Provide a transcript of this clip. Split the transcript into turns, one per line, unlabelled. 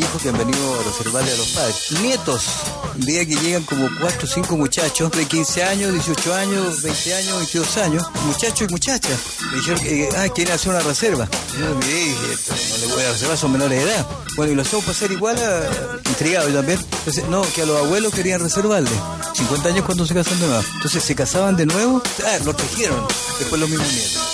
hijos que han venido a reservarle a los padres. Nietos, el día que llegan como 4 o 5 muchachos de 15 años, 18 años, 20 años, 22 años, muchachos y muchachas. Me dijeron que quieren hacer una reserva. Yo me dije, no le voy a reservar, son menores de edad. Bueno, y lo hacemos pasar igual intrigado yo también. Entonces, no, que a los abuelos querían reservarle 50 años cuando se casan de nuevo. Entonces se casaban de nuevo, los trajeron después los mismos nietos.